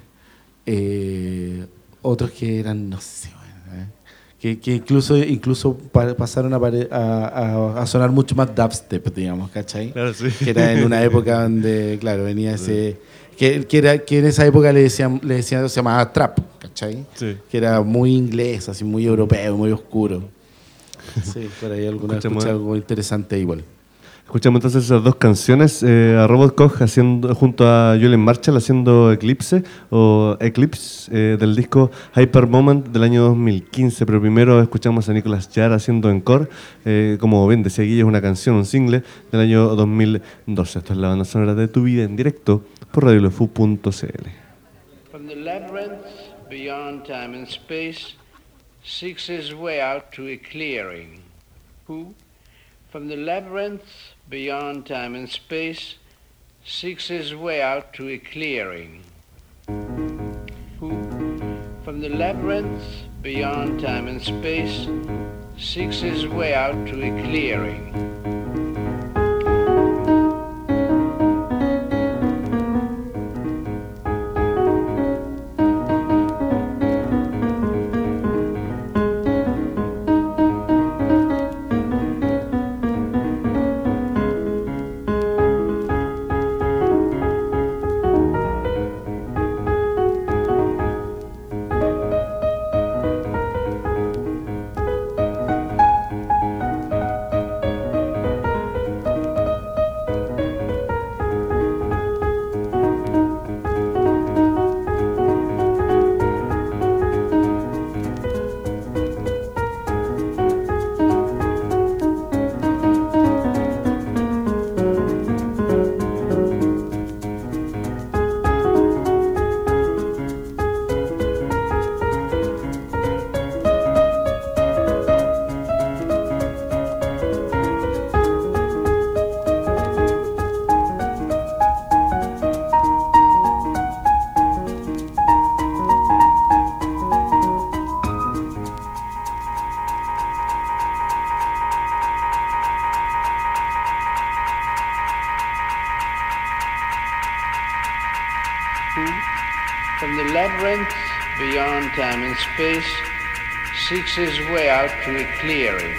eh, otros que eran, no sé, bueno, eh, que, que incluso, incluso pa- pasaron a, pare- a, a- a sonar mucho más dubstep, digamos, ¿cachai? Claro, sí. Que era en una época donde, claro, venía ese... Que, que, era, que en esa época le decían, le decían, se llamaba trap, ¿cachai? Sí. Que era muy inglés, así muy europeo, muy oscuro. Sí, por ahí alguna vez Escuchamos- escuché algo interesante igual. Escuchamos entonces esas dos canciones, eh, a Robot Koch haciendo, junto a Julian Marshall haciendo Eclipse o Eclipse eh, del disco Hyper Moment del año dos mil quince, pero primero escuchamos a Nicolas Jarre haciendo Encore, eh, como bien decía Guille, es una canción, un single del año dos mil doce. Esto es la banda sonora de Tu Vida en directo por radio l f u punto c l. From the labyrinth beyond time and space seeks his way out to a clearing. Who? From the labyrinth beyond time and space seeks his way out to a clearing. Who? From the labyrinth beyond time and space seeks his way out to a clearing. from the labyrinth beyond time and space, seeks his way out to a clearing.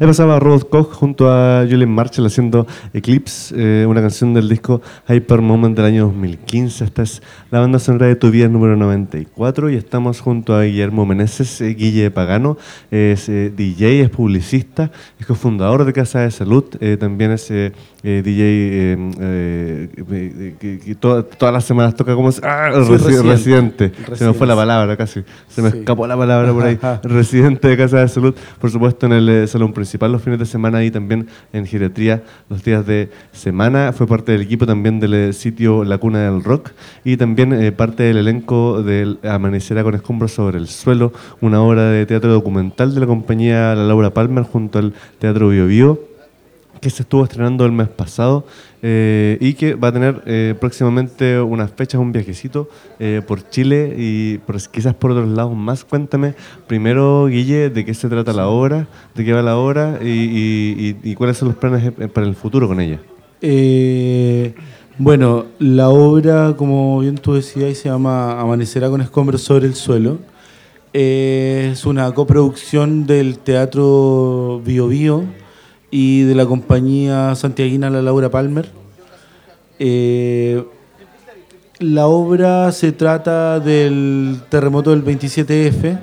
Ahí pasaba Robot Koch junto a Julian Marshall haciendo Eclipse, eh, una canción del disco Hyper Moment del año dos mil quince. Esta es la banda sonora de Tu Vida número noventa y cuatro y estamos junto a Guillermo Meneses, eh, Guille Pagano, es eh, D J, es publicista, es cofundador de Casa de Salud, eh, también es eh, eh, D J eh, eh, que, que toda, todas las semanas toca como... ¡Ah! Sí, Resi- residente. residente. Se me Residente. fue la palabra casi, se me Sí. escapó la palabra por ahí. Residente de Casa de Salud, por supuesto en el eh, salón principal los fines de semana y también en geriatría los días de semana. Fue parte del equipo también del eh, sitio La Cuna del Rock y también eh, parte del elenco del Amanecerá con escombros sobre el suelo, una obra de teatro documental de la compañía La Laura Palmer junto al Teatro Bio Bio, que se estuvo estrenando el mes pasado eh, y que va a tener eh, próximamente unas fechas, un viajecito eh, por Chile y por, quizás por otros lados más. Cuéntame primero, Guille, de qué se trata la obra, de qué va la obra y, y, y, y cuáles son los planes para el futuro con ella. Eh, bueno, la obra, como bien tú decías, se llama Amanecerá con escombros sobre el suelo. Eh, es una coproducción del Teatro Bio Bio y de la compañía santiaguina La Laura Palmer. Eh, la obra se trata del terremoto del veintisiete efe.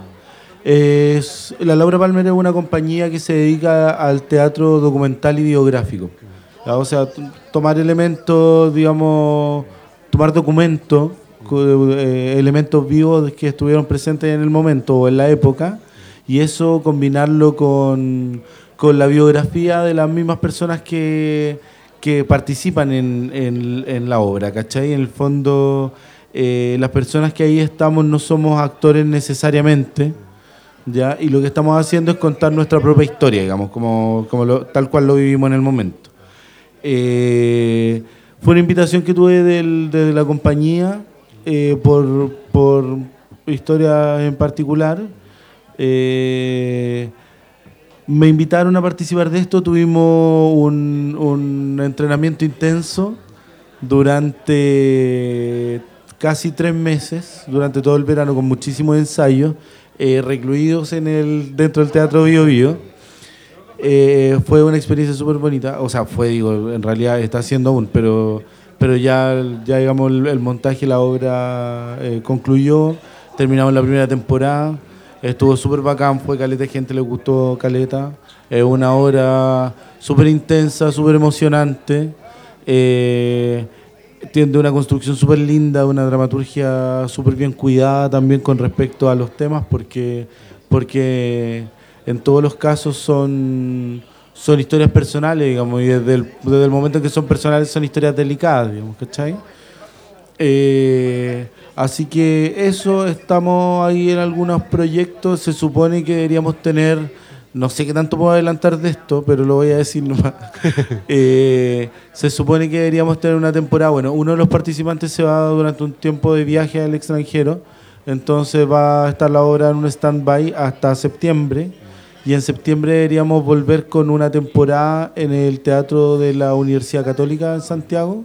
Es, la Laura Palmer es una compañía que se dedica al teatro documental y biográfico. ¿Ya? O sea, t- tomar elementos, digamos, tomar documentos, co- eh, elementos vivos que estuvieron presentes en el momento o en la época, y eso combinarlo con, con la biografía de las mismas personas que, que participan en, en, en la obra, ¿cachai? En el fondo, eh, las personas que ahí estamos no somos actores necesariamente, ¿ya? Y lo que estamos haciendo es contar nuestra propia historia, digamos, como, como lo, tal cual lo vivimos en el momento. Eh, fue una invitación que tuve del, de la compañía eh, por, por historias en particular. Eh, me invitaron a participar de esto, tuvimos un, un entrenamiento intenso durante casi tres meses, durante todo el verano, con muchísimos ensayos, eh, recluidos en el, dentro del Teatro Bio Bio. Eh, fue una experiencia súper bonita, o sea, fue, digo, en realidad está siendo aún, pero, pero ya, ya digamos, el, el montaje, la obra eh, concluyó, terminamos la primera temporada, estuvo súper bacán, fue caleta de gente, le gustó caleta, es una obra súper intensa, súper emocionante, eh, tiene una construcción súper linda, una dramaturgia súper bien cuidada también con respecto a los temas, porque, porque en todos los casos son, son historias personales, digamos, y desde el, desde el momento en que son personales son historias delicadas, digamos, ¿cachai? Eh, así que eso, estamos ahí en algunos proyectos, se supone que deberíamos tener, no sé qué tanto puedo adelantar de esto, pero lo voy a decir nomás. eh, se supone que deberíamos tener una temporada, bueno, uno de los participantes se va durante un tiempo de viaje al extranjero, entonces va a estar la obra en un stand-by hasta septiembre. Y en septiembre deberíamos volver con una temporada en el Teatro de la Universidad Católica en Santiago.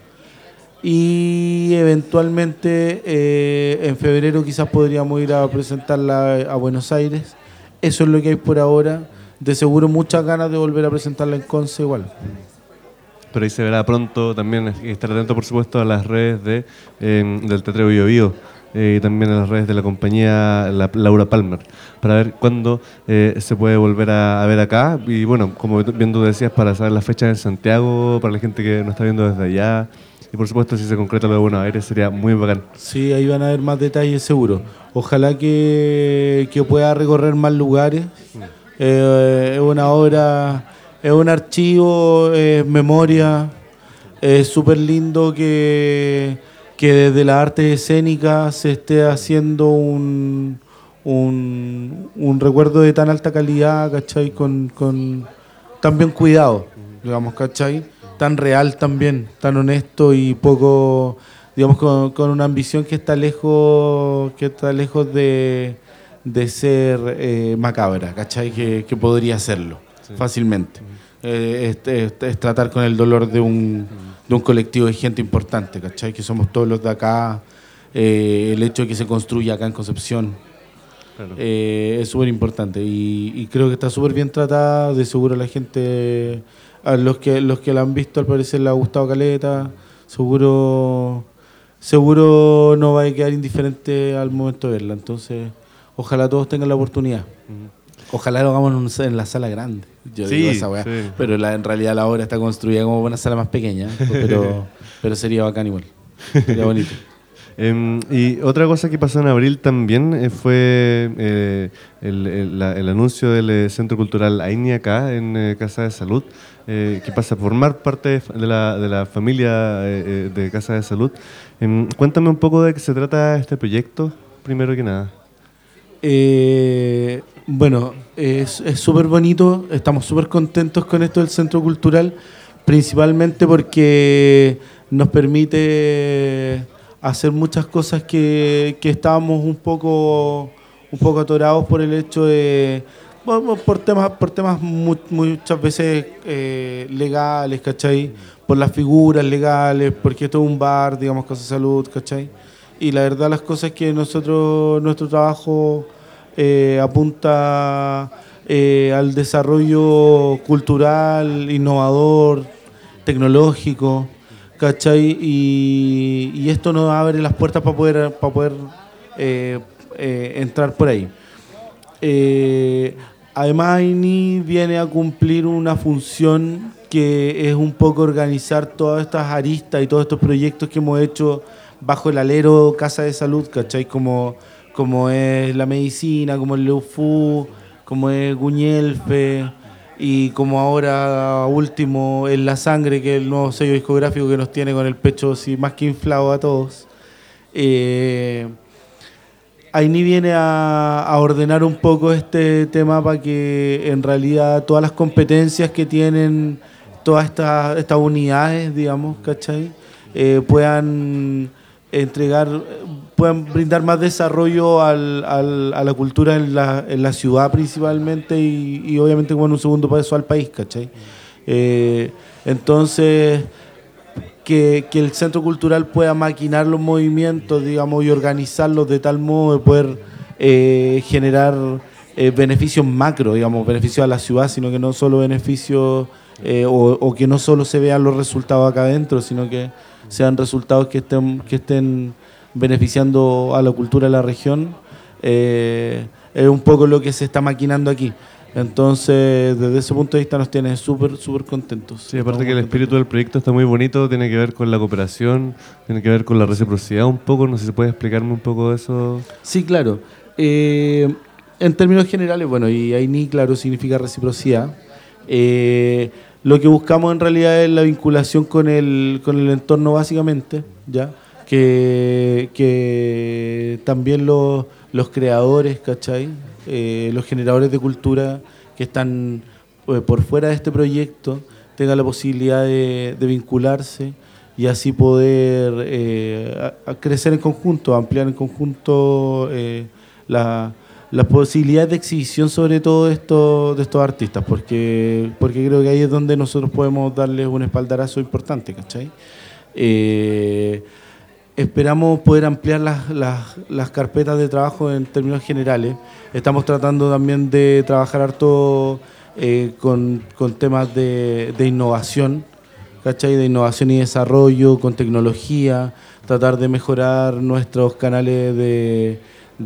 Y eventualmente eh, en febrero quizás podríamos ir a presentarla a Buenos Aires. Eso es lo que hay por ahora. De seguro muchas ganas de volver a presentarla en Conce igual. Pero ahí se verá pronto también, estar atento por supuesto a las redes de, eh, del Teatro Bio Bio. Eh, y también en las redes de la compañía la, Laura Palmer, para ver cuándo eh, se puede volver a, a ver acá. Y bueno, como bien tú decías, para saber las fechas en Santiago, para la gente que nos está viendo desde allá. Y por supuesto, si se concreta lo de Buenos Aires, sería muy bacán. Sí, ahí van a haber más detalles seguro. Ojalá que, que pueda recorrer más lugares. Eh, es una obra, es un archivo, es memoria. Es súper lindo que... que desde la arte escénica se esté haciendo un, un, un recuerdo de tan alta calidad, ¿cachai? Con, con tan bien cuidado, digamos, ¿cachai? Tan real también, tan honesto y poco, digamos, con, con una ambición que está lejos, que está lejos de, de ser eh, macabra, ¿cachai? Que, que podría serlo, sí, fácilmente. Eh, es, es, es tratar con el dolor de un, de un colectivo de gente importante, ¿cachai? Que somos todos los de acá, eh, el hecho de que se construya acá en Concepción. Claro. Eh, es súper importante y, y creo que está súper bien tratada. De seguro la gente, a los que los que la han visto al parecer le ha gustado caleta. Seguro seguro no va a quedar indiferente al momento de verla. Entonces, ojalá todos tengan la oportunidad. Uh-huh. Ojalá lo hagamos en una sala grande. Yo sí, digo esa weá. Sí. Pero la, en realidad la obra está construida como una sala más pequeña. Pero, pero sería bacán igual. Sería bonito. Eh, y otra cosa que pasó en abril también eh, fue eh, el, el, la, el anuncio del eh, Centro Cultural AINI acá en eh, Casa de Salud, eh, que pasa a formar parte de la, de la familia eh, de Casa de Salud. Eh, cuéntame un poco de qué se trata este proyecto, primero que nada. Eh, bueno, es súper bonito, estamos súper contentos con esto del Centro Cultural, principalmente porque nos permite hacer muchas cosas que, que estábamos un poco un poco atorados por el hecho de bueno, por temas por temas muy, muchas veces eh, legales, ¿cachai? Por las figuras legales, porque esto es un bar, digamos, Casa de Salud, ¿cachai? Y la verdad las cosas que nosotros nuestro trabajo eh, apunta eh, al desarrollo cultural, innovador, tecnológico, ¿cachai? Y, y esto nos abre las puertas para poder, para poder eh, eh, entrar por ahí. Eh, además, AINI viene a cumplir una función que es un poco organizar todas estas aristas y todos estos proyectos que hemos hecho bajo el alero Casa de Salud, ¿cachai? Como, como es la medicina, como el Leufu, como es Guñelfe, y como ahora último en La Sangre, que es el nuevo sello discográfico que nos tiene con el pecho así, más que inflado a todos. Eh, AINI viene a, a ordenar un poco este tema para que en realidad todas las competencias que tienen todas estas, estas unidades, digamos, ¿cachai? Eh, puedan entregar, puedan brindar más desarrollo al, al, a la cultura en la, en la ciudad principalmente y, y obviamente como en un segundo paso al país, ¿cachai? Eh, entonces, que, que el Centro Cultural pueda maquinar los movimientos, digamos, y organizarlos de tal modo de poder eh, generar eh, beneficios macro, digamos, beneficios a la ciudad, sino que no solo beneficios eh, o, o que no solo se vean los resultados acá adentro, sino que sean resultados que estén, que estén beneficiando a la cultura de la región, eh, es un poco lo que se está maquinando aquí. Entonces, desde ese punto de vista nos tiene súper, súper contentos. Sí, aparte que el espíritu del proyecto está muy bonito, tiene que ver con la cooperación, tiene que ver con la reciprocidad un poco, no sé si puede explicarme un poco de eso. Sí, claro. Eh, en términos generales, bueno, y AINI, claro, significa reciprocidad. Eh, Lo que buscamos en realidad es la vinculación con el, con el entorno básicamente, ¿ya? Que, que también los, los creadores, ¿cachai? Eh, los generadores de cultura que están eh, por fuera de este proyecto tengan la posibilidad de, de vincularse y así poder eh, a, a crecer en conjunto, ampliar en conjunto eh, la... las posibilidades de exhibición sobre todo de estos, de estos artistas, porque, porque creo que ahí es donde nosotros podemos darles un espaldarazo importante, ¿cachai? Eh, esperamos poder ampliar las, las, las carpetas de trabajo en términos generales. Estamos tratando también de trabajar harto eh, con, con temas de, de innovación, ¿cachai? De innovación y desarrollo, con tecnología, tratar de mejorar nuestros canales de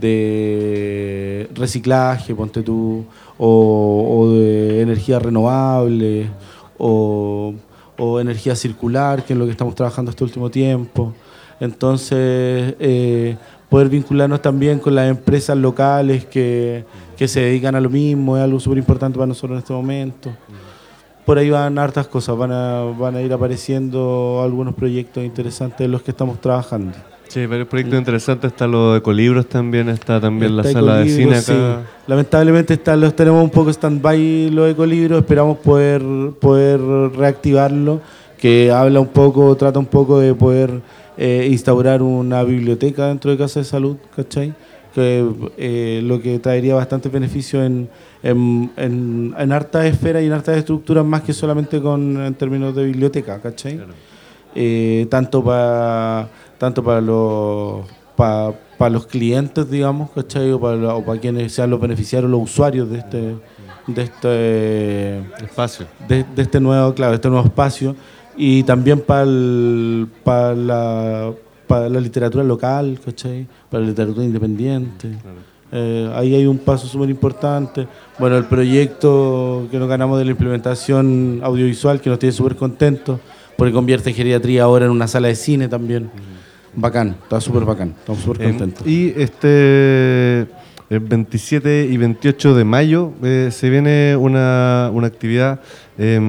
de reciclaje, ponte tú, o, o de energía renovable, o, o energía circular, que es lo que estamos trabajando este último tiempo. Entonces, eh, poder vincularnos también con las empresas locales que, que se dedican a lo mismo, es algo súper importante para nosotros en este momento. Por ahí van hartas cosas, van a, van a ir apareciendo algunos proyectos interesantes en los que estamos trabajando. Sí, varios proyectos interesantes, está lo de Ecolibros también, está también está la sala de cine acá. Sí. Lamentablemente está, los tenemos un poco stand-by los Ecolibros, esperamos poder, poder reactivarlo, que habla un poco, trata un poco de poder eh, instaurar una biblioteca dentro de Casa de Salud, ¿cachai? Que eh, lo que traería bastante beneficio en, en, en, en hartas esferas y en hartas estructuras más que solamente con en términos de biblioteca, ¿cachai? Claro. Eh, tanto para tanto para los pa, pa los clientes, digamos, ¿cachai? O para o pa quienes sean los beneficiarios, los usuarios de este de este espacio, de, de este nuevo, claro, de este nuevo espacio, y también para para la para la literatura local, ¿cachai? Para la literatura independiente. Claro. Eh, ahí hay un paso súper importante. Bueno, el proyecto que nos ganamos de la implementación audiovisual, que nos tiene súper contentos, porque convierte geriatría ahora en una sala de cine también. Uh-huh. Bacán, está súper bacán, estamos súper contentos. Eh, y este el veintisiete y veintiocho de mayo eh, se viene una, una actividad eh,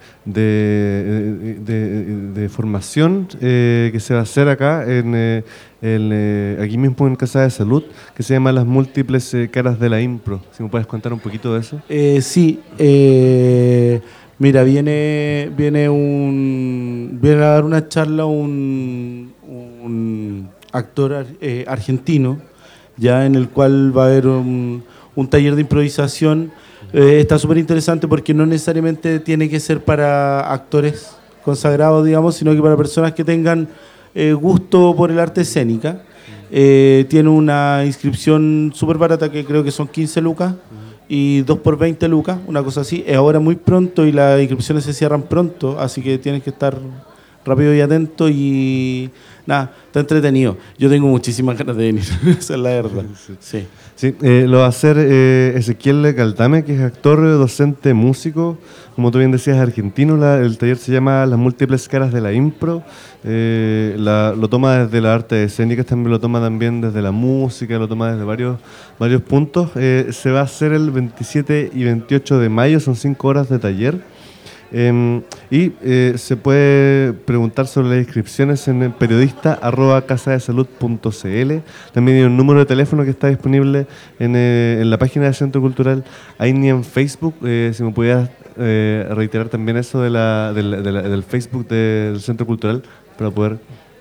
de, de, de formación eh, que se va a hacer acá, en, eh, en, eh, aquí mismo en Casa de Salud, que se llama Las Múltiples eh, Caras de la Impro. Si me puedes contar un poquito de eso. Eh, sí, eh, mira, viene, viene, un, viene a dar una charla un, un actor eh, argentino, ya en el cual va a haber un, un taller de improvisación. Eh, está súper interesante porque no necesariamente tiene que ser para actores consagrados, digamos, sino que para personas que tengan eh, gusto por el arte escénica. Eh, tiene una inscripción súper barata, que creo que son quince lucas, y dos por veinte lucas, una cosa así. Es ahora muy pronto y las inscripciones se cierran pronto, así que tienes que estar rápido y atento, y nada, está entretenido. Yo tengo muchísimas ganas de venir, esa es la verdad. Sí, sí eh, lo va a hacer eh, Ezequiel Caldame, que es actor, docente, músico, como tú bien decías, argentino. La, el taller se llama Las Múltiples Caras de la Impro. Eh, la, lo toma desde la arte escénica, también lo toma también desde la música, lo toma desde varios, varios puntos. Eh, se va a hacer el veintisiete y veintiocho de mayo, son cinco horas de taller. Eh, y eh, se puede preguntar sobre las inscripciones en periodista arroba casadesalud punto cl. También hay un número de teléfono que está disponible en, eh, en la página del Centro Cultural, ahí ni en Facebook. Eh, si me pudieras eh, reiterar también eso de la, de la, de la, del Facebook del Centro Cultural para poder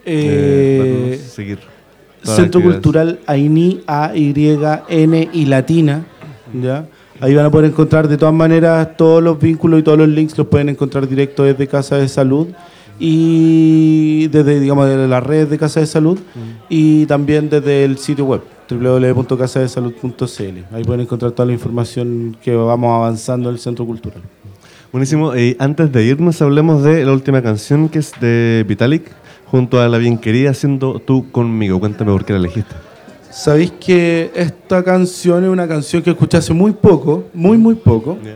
eh, eh, seguir. Centro Cultural Aini, A Y N y latina, ¿ya? Ahí van a poder encontrar de todas maneras todos los vínculos y todos los links, los pueden encontrar directo desde Casa de Salud y desde, digamos, de las redes de Casa de Salud, mm. y también desde el sitio web doble u doble u doble u punto casa de salud punto cl. Ahí pueden encontrar toda la información que vamos avanzando en el Centro Cultural. Buenísimo. Y antes de irnos, hablemos de la última canción, que es de Vitalik, junto a La Bien Querida, haciendo Tú Conmigo. Cuéntame por qué la elegiste. Sabéis que esta canción es una canción que escuché hace muy poco, muy, muy poco, yeah.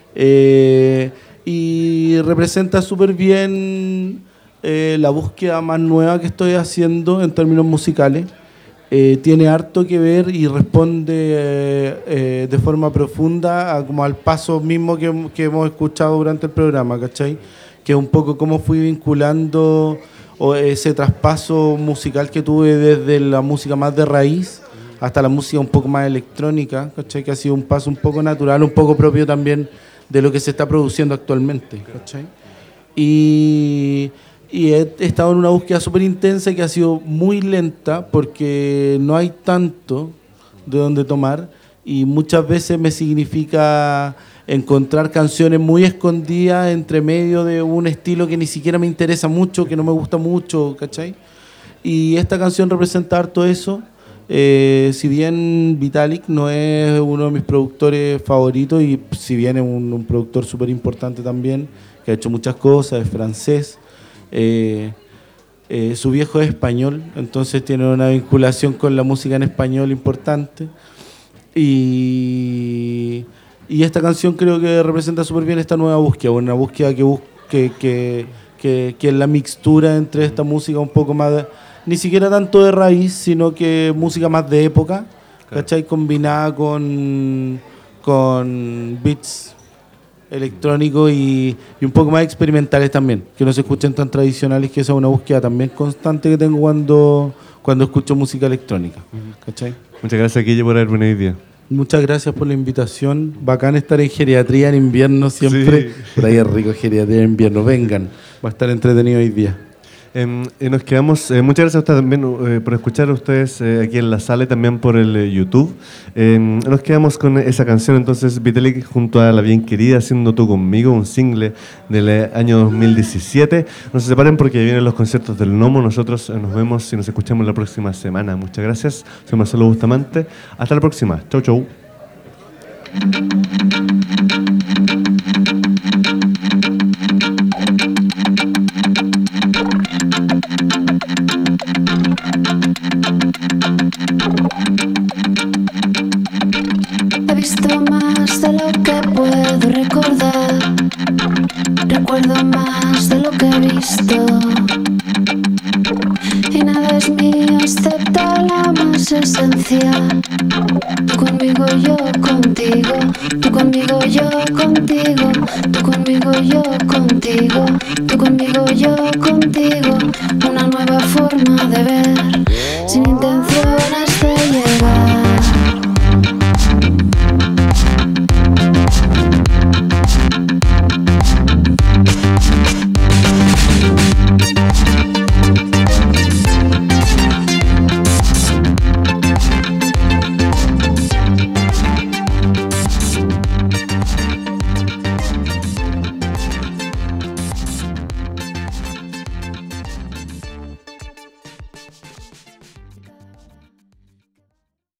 eh, y representa súper bien eh, la búsqueda más nueva que estoy haciendo en términos musicales. Eh, tiene harto que ver y responde eh, eh, de forma profunda a, como al paso mismo que, que hemos escuchado durante el programa, ¿cachai? Que es un poco cómo fui vinculando o ese traspaso musical que tuve desde la música más de raíz hasta la música un poco más electrónica, ¿cachai? Que ha sido un paso un poco natural, un poco propio también de lo que se está produciendo actualmente, ¿cachai? Y, y he estado en una búsqueda súper intensa que ha sido muy lenta porque no hay tanto de dónde tomar, y muchas veces me significa encontrar canciones muy escondidas entre medio de un estilo que ni siquiera me interesa mucho, que no me gusta mucho, ¿cachai? Y esta canción representa harto eso. Eh, si bien Vitalik no es uno de mis productores favoritos, y si bien es un, un productor súper importante también, que ha hecho muchas cosas, es francés, eh, eh, su viejo es español, entonces tiene una vinculación con la música en español importante. Y... Y esta canción creo que representa súper bien esta nueva búsqueda, una búsqueda que, bus que, que, que, que es la mixtura entre esta música un poco más, de, ni siquiera tanto de raíz, sino que música más de época, claro. ¿Cachai? Combinada con, con beats electrónicos y, y un poco más experimentales también, que no se escuchen tan tradicionales, que esa es una búsqueda también constante que tengo cuando, cuando escucho música electrónica, ¿cachai? Muchas gracias, Guille, por haber venido hoy día. Muchas gracias por la invitación. Bacán estar en geriatría en invierno siempre. Sí. Por ahí es rico geriatría en invierno. Vengan, va a estar entretenido hoy día. Eh, y nos quedamos, eh, muchas gracias a ustedes también eh, por escuchar a ustedes eh, aquí en la sala y también por el eh, YouTube. Eh, nos quedamos con esa canción entonces, Vitalik junto a La Bien Querida, Haciendo Tú Conmigo, un single del eh, año dos mil diecisiete. No se separen porque vienen los conciertos del Nomo. Nosotros eh, nos vemos y nos escuchamos la próxima semana. Muchas gracias. Soy Marcelo Bustamante. Hasta la próxima. Chau, chau. He visto más de lo que puedo recordar. Recuerdo más de lo que he visto. Y nada es mío excepto la más esencial. Tú conmigo, yo contigo. Tú conmigo, yo contigo. Tú conmigo, yo contigo. Tú conmigo, yo contigo.